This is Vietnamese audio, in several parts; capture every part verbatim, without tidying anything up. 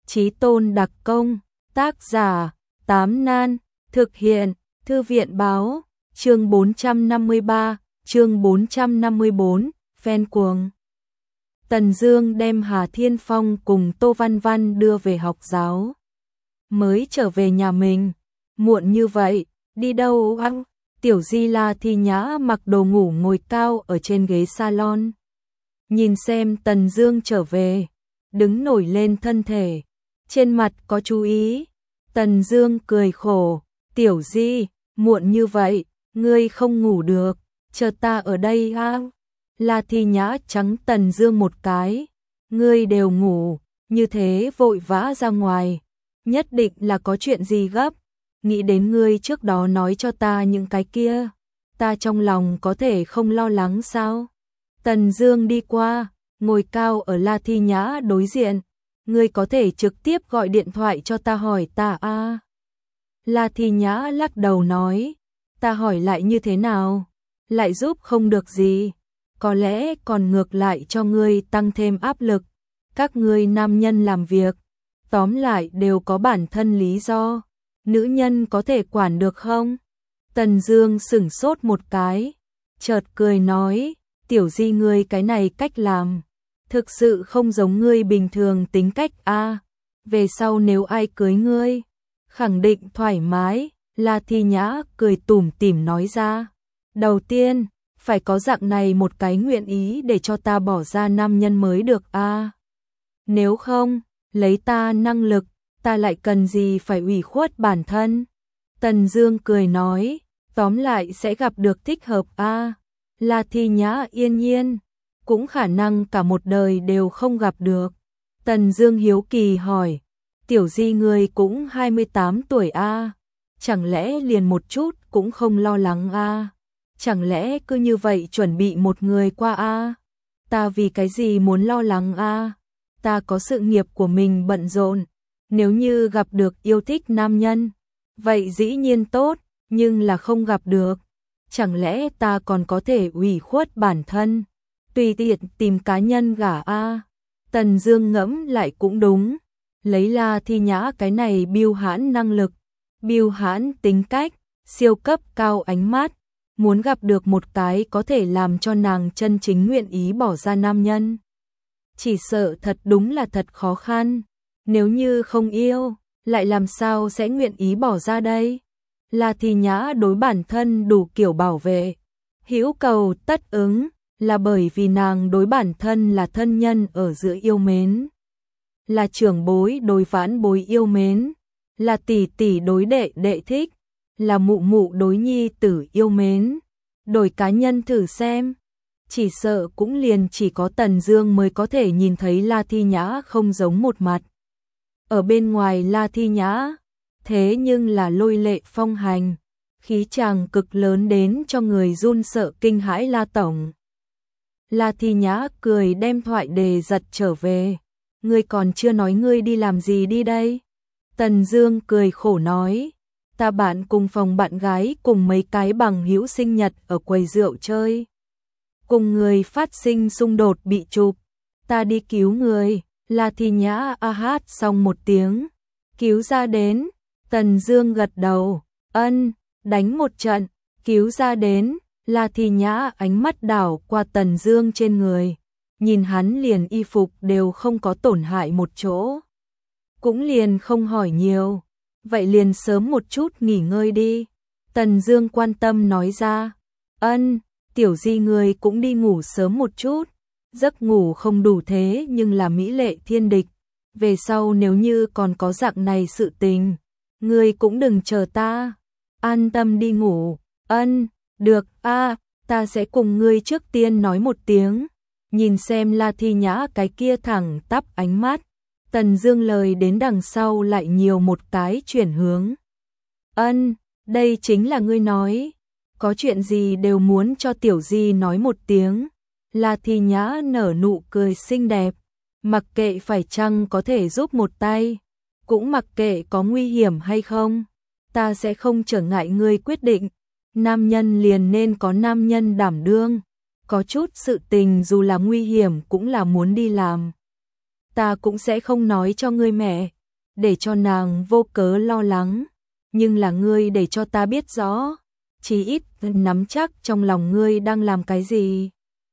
Chí tôn đặc công, tác giả, Tám Nan, thực hiện, Thư viện báo, chương bốn trăm năm mươi ba, chương bốn trăm năm mươi bốn, fan cuồng. Tần Dương đem Hà Thiên Phong cùng Tô Văn Văn đưa về học giáo. Mới trở về nhà mình, muộn như vậy, đi đâu ăn? Tiểu Di La Thi Nhã mặc đồ ngủ ngồi cao ở trên ghế salon. Nhìn xem Tần Dương trở về, đứng nổi lên thân thể, trên mặt có chú ý. Tần Dương cười khổ, Tiểu Di, muộn như vậy, ngươi không ngủ được, chờ ta ở đây ha. La Thi Nhã trắng Tần Dương một cái, ngươi đều ngủ, như thế vội vã ra ngoài, nhất định là có chuyện gì gấp, nghĩ đến ngươi trước đó nói cho ta những cái kia, ta trong lòng có thể không lo lắng sao? Tần Dương đi qua, ngồi cao ở La Thi Nhã đối diện, ngươi có thể trực tiếp gọi điện thoại cho ta hỏi ta a. À. La Thi Nhã lắc đầu nói, ta hỏi lại như thế nào, lại giúp không được gì, có lẽ còn ngược lại cho ngươi tăng thêm áp lực. Các ngươi nam nhân làm việc, tóm lại đều có bản thân lý do, nữ nhân có thể quản được không? Tần Dương sững sốt một cái, chợt cười nói, Tiểu Di ngươi cái này cách làm, thực sự không giống ngươi bình thường tính cách a. À, về sau nếu ai cưới ngươi, khẳng định thoải mái. La Thi Nhã cười tủm tỉm nói ra, đầu tiên phải có dạng này một cái nguyện ý để cho ta bỏ ra nam nhân mới được a. À, nếu không, lấy ta năng lực, ta lại cần gì phải ủy khuất bản thân. Tần Dương cười nói, tóm lại sẽ gặp được thích hợp a. À, La Thi Nhã yên nhiên, cũng khả năng cả một đời đều không gặp được. Tần Dương hiếu kỳ hỏi, Tiểu Di ngươi cũng hai mươi tám tuổi a, à, chẳng lẽ liền một chút cũng không lo lắng a? À? Chẳng lẽ cứ như vậy chuẩn bị một người qua a? À? Ta vì cái gì muốn lo lắng a? À? Ta có sự nghiệp của mình bận rộn, nếu như gặp được yêu thích nam nhân, vậy dĩ nhiên tốt, nhưng là không gặp được, chẳng lẽ ta còn có thể ủy khuất bản thân, tùy tiện tìm cá nhân gả a? À? Tần Dương ngẫm lại cũng đúng, lấy La Thi Nhã cái này biêu hãn năng lực, biêu hãn tính cách, siêu cấp cao ánh mắt, muốn gặp được một cái có thể làm cho nàng chân chính nguyện ý bỏ ra nam nhân, chỉ sợ thật đúng là thật khó khăn. Nếu như không yêu, lại làm sao sẽ nguyện ý bỏ ra đây? La Thi Nhã đối bản thân đủ kiểu bảo vệ, hữu cầu tất ứng, là bởi vì nàng đối bản thân là thân nhân ở giữa yêu mến, là trưởng bối đối vãn bối yêu mến, là tỷ tỷ đối đệ đệ thích, là mụ mụ đối nhi tử yêu mến. Đổi cá nhân thử xem, chỉ sợ cũng liền chỉ có Tần Dương mới có thể nhìn thấy La Thi Nhã không giống một mặt. Ở bên ngoài La Thi Nhã, thế nhưng là lôi lệ phong hành, khí chàng cực lớn đến cho người run sợ kinh hãi La tổng. La Thi Nhã cười đem thoại đề giật trở về, ngươi còn chưa nói ngươi đi làm gì đi đây? Tần Dương cười khổ nói, ta bạn cùng phòng bạn gái cùng mấy cái bằng hữu sinh nhật ở quầy rượu chơi, cùng người phát sinh xung đột bị chụp, ta đi cứu người. La Thi Nhã a hát xong một tiếng, cứu ra đến. Tần Dương gật đầu, ân, đánh một trận, cứu ra đến. La Thi Nhã ánh mắt đảo qua Tần Dương trên người, nhìn hắn liền y phục đều không có tổn hại một chỗ, cũng liền không hỏi nhiều, vậy liền sớm một chút nghỉ ngơi đi. Tần Dương quan tâm nói ra, ân, Tiểu Di ngươi cũng đi ngủ sớm một chút, giấc ngủ không đủ thế nhưng là mỹ lệ thiên địch, về sau nếu như còn có dạng này sự tình, ngươi cũng đừng chờ ta, an tâm đi ngủ. Ân, được a, à, ta sẽ cùng ngươi trước tiên nói một tiếng. Nhìn xem La Thi Nhã cái kia thẳng tắp ánh mắt, Tần Dương lời đến đằng sau lại nhiều một cái chuyển hướng. Ân, đây chính là ngươi nói, có chuyện gì đều muốn cho Tiểu Di nói một tiếng. La Thi Nhã nở nụ cười xinh đẹp, mặc kệ phải chăng có thể giúp một tay, cũng mặc kệ có nguy hiểm hay không, ta sẽ không trở ngại ngươi quyết định. Nam nhân liền nên có nam nhân đảm đương, có chút sự tình dù là nguy hiểm cũng là muốn đi làm. Ta cũng sẽ không nói cho ngươi mẹ, để cho nàng vô cớ lo lắng, nhưng là ngươi để cho ta biết rõ, chí ít nắm chắc trong lòng ngươi đang làm cái gì.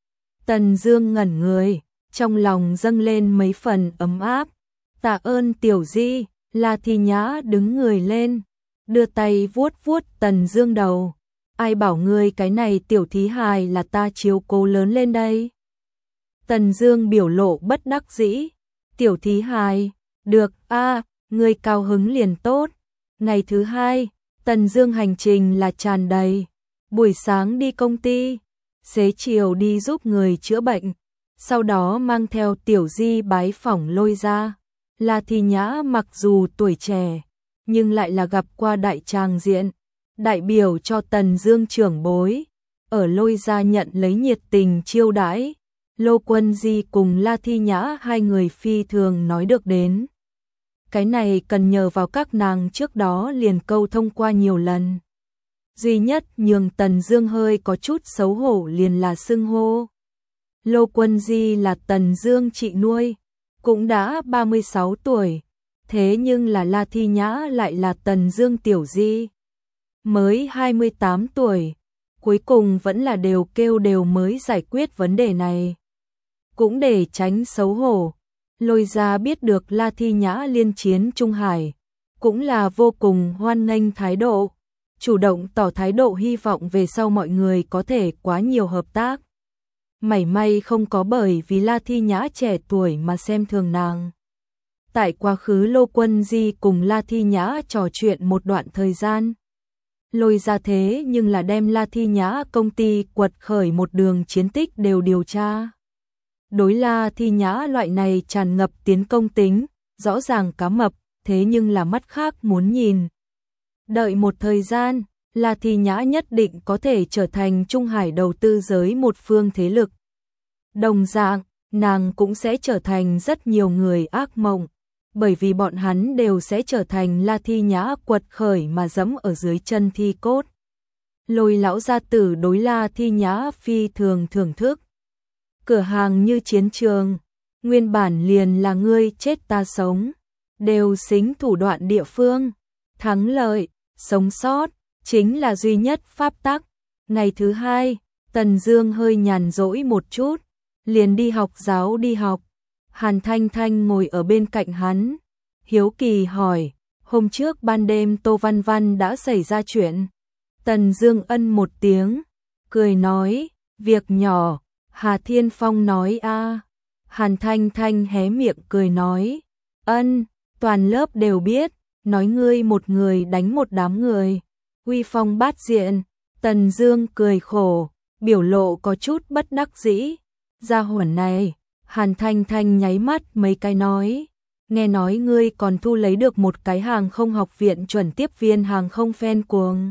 Tần Dương ngẩn người, trong lòng dâng lên mấy phần ấm áp. Tạ ơn tiểu di. La Thi Nhã đứng người lên, đưa tay vuốt vuốt Tần Dương đầu. Ai bảo ngươi cái này tiểu thí hài là ta chiếu cố lớn lên đây. Tần Dương biểu lộ bất đắc dĩ. Tiểu thí hài, được a, à, ngươi cao hứng liền tốt. Ngày thứ hai, Tần Dương hành trình là tràn đầy. Buổi sáng đi công ty, xế chiều đi giúp người chữa bệnh, sau đó mang theo tiểu di bái phỏng Lôi gia. La Thi Nhã mặc dù tuổi trẻ, nhưng lại là gặp qua đại tràng diện, đại biểu cho Tần Dương trưởng bối, ở Lôi gia nhận lấy nhiệt tình chiêu đãi. Lô Quân Di cùng La Thi Nhã hai người phi thường nói được đến. Cái này cần nhờ vào các nàng trước đó liền câu thông qua nhiều lần. Duy nhất nhường Tần Dương hơi có chút xấu hổ liền là xưng hô. Lô Quân Di là Tần Dương chị nuôi, cũng đã ba mươi sáu tuổi, thế nhưng là La Thi Nhã lại là Tần Dương tiểu di, mới hai mươi tám tuổi, cuối cùng vẫn là đều kêu đều mới giải quyết vấn đề này. Cũng để tránh xấu hổ, Lôi gia biết được La Thi Nhã liên chiến Trung Hải, cũng là vô cùng hoan nghênh thái độ, chủ động tỏ thái độ hy vọng về sau mọi người có thể quá nhiều hợp tác. Mảy may không có bởi vì La Thi Nhã trẻ tuổi mà xem thường nàng. Tại quá khứ Lô Quân Di cùng La Thi Nhã trò chuyện một đoạn thời gian. Lôi gia thế nhưng là đem La Thi Nhã công ty quật khởi một đường chiến tích đều điều tra. Đối La Thi Nhã loại này tràn ngập tiến công tính, rõ ràng cá mập, thế nhưng là mắt khác muốn nhìn. Đợi một thời gian, La Thi Nhã nhất định có thể trở thành Trung Hải đầu tư giới một phương thế lực. Đồng dạng, nàng cũng sẽ trở thành rất nhiều người ác mộng, bởi vì bọn hắn đều sẽ trở thành La Thi Nhã quật khởi mà dẫm ở dưới chân thi cốt. Lôi lão gia tử đối La Thi Nhã phi thường thưởng thức. Cửa hàng như chiến trường, nguyên bản liền là ngươi chết ta sống, đều xính thủ đoạn địa phương, thắng lợi, sống sót, chính là duy nhất pháp tắc. Ngày thứ hai, Tần Dương hơi nhàn rỗi một chút, liền đi học giáo đi học. Hàn Thanh Thanh ngồi ở bên cạnh hắn, hiếu kỳ hỏi, hôm trước ban đêm Tô Văn Văn đã xảy ra chuyện. Tần Dương ân một tiếng, cười nói, việc nhỏ. Hà Thiên Phong nói a. Hàn Thanh Thanh hé miệng cười nói, ân, toàn lớp đều biết, nói ngươi một người đánh một đám người, uy phong bát diện. Tần Dương cười khổ, biểu lộ có chút bất đắc dĩ. Gia hỏa này, Hàn Thanh Thanh nháy mắt mấy cái nói, nghe nói ngươi còn thu lấy được một cái hàng không học viện chuẩn tiếp viên hàng không fan cuồng.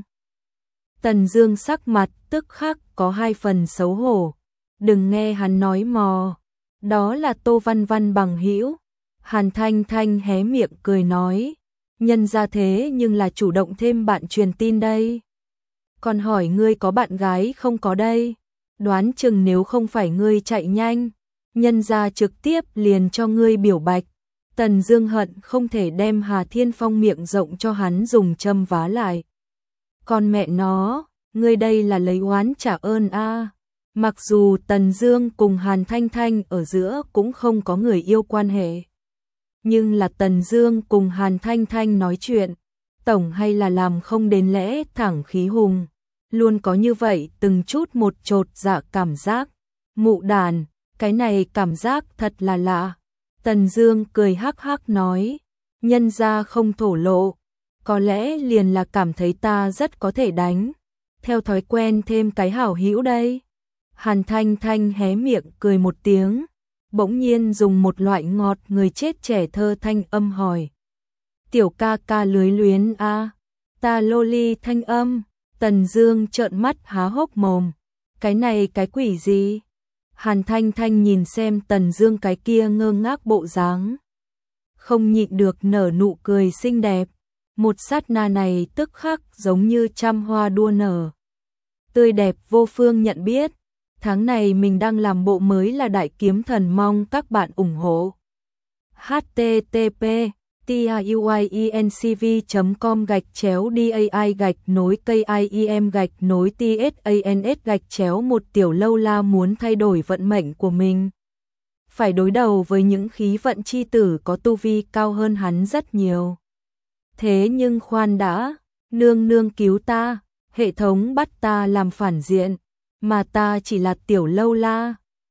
Tần Dương sắc mặt tức khắc có hai phần xấu hổ. Đừng nghe hắn nói mò, đó là Tô Văn Văn bằng hữu. Hàn Thanh Thanh hé miệng cười nói, nhân ra thế nhưng là chủ động thêm bạn truyền tin đây. Còn hỏi ngươi có bạn gái không có đây, đoán chừng nếu không phải ngươi chạy nhanh, nhân ra trực tiếp liền cho ngươi biểu bạch. Tần Dương hận không thể đem Hà Thiên Phong miệng rộng cho hắn dùng châm vá lại. Con mẹ nó, ngươi đây là lấy oán trả ơn a. À. Mặc dù Tần Dương cùng Hàn Thanh Thanh ở giữa cũng không có người yêu quan hệ, nhưng là Tần Dương cùng Hàn Thanh Thanh nói chuyện, tổng hay là làm không đến lẽ thẳng khí hùng, luôn có như vậy từng chút một chột dạ cảm giác. Mụ đàn, cái này cảm giác thật là lạ. Tần Dương cười hắc hắc nói, nhân gia không thổ lộ, có lẽ liền là cảm thấy ta rất có thể đánh, theo thói quen thêm cái hảo hữu đây. Hàn Thanh Thanh hé miệng cười một tiếng, bỗng nhiên dùng một loại ngọt người chết trẻ thơ thanh âm hỏi, tiểu ca ca lưới luyến a. À? Ta loli thanh âm. Tần Dương trợn mắt há hốc mồm, cái này cái quỷ gì? Hàn Thanh Thanh nhìn xem Tần Dương cái kia ngơ ngác bộ dáng, không nhịn được nở nụ cười xinh đẹp, một sát na này tức khắc giống như trăm hoa đua nở, tươi đẹp vô phương nhận biết. Tháng này mình đang làm bộ mới là Đại Kiếm Thần, mong các bạn ủng hộ. H T T P tiuyencv chấm com gạch chéo dai gạch nối kim gạch nối tsans gạch chéo một Tiểu Lâu La muốn thay đổi vận mệnh của mình. Phải đối đầu với những khí vận chi tử có tu vi cao hơn hắn rất nhiều. Thế nhưng khoan đã, nương nương cứu ta, hệ thống bắt ta làm phản diện, mà ta chỉ là Tiểu Lâu La.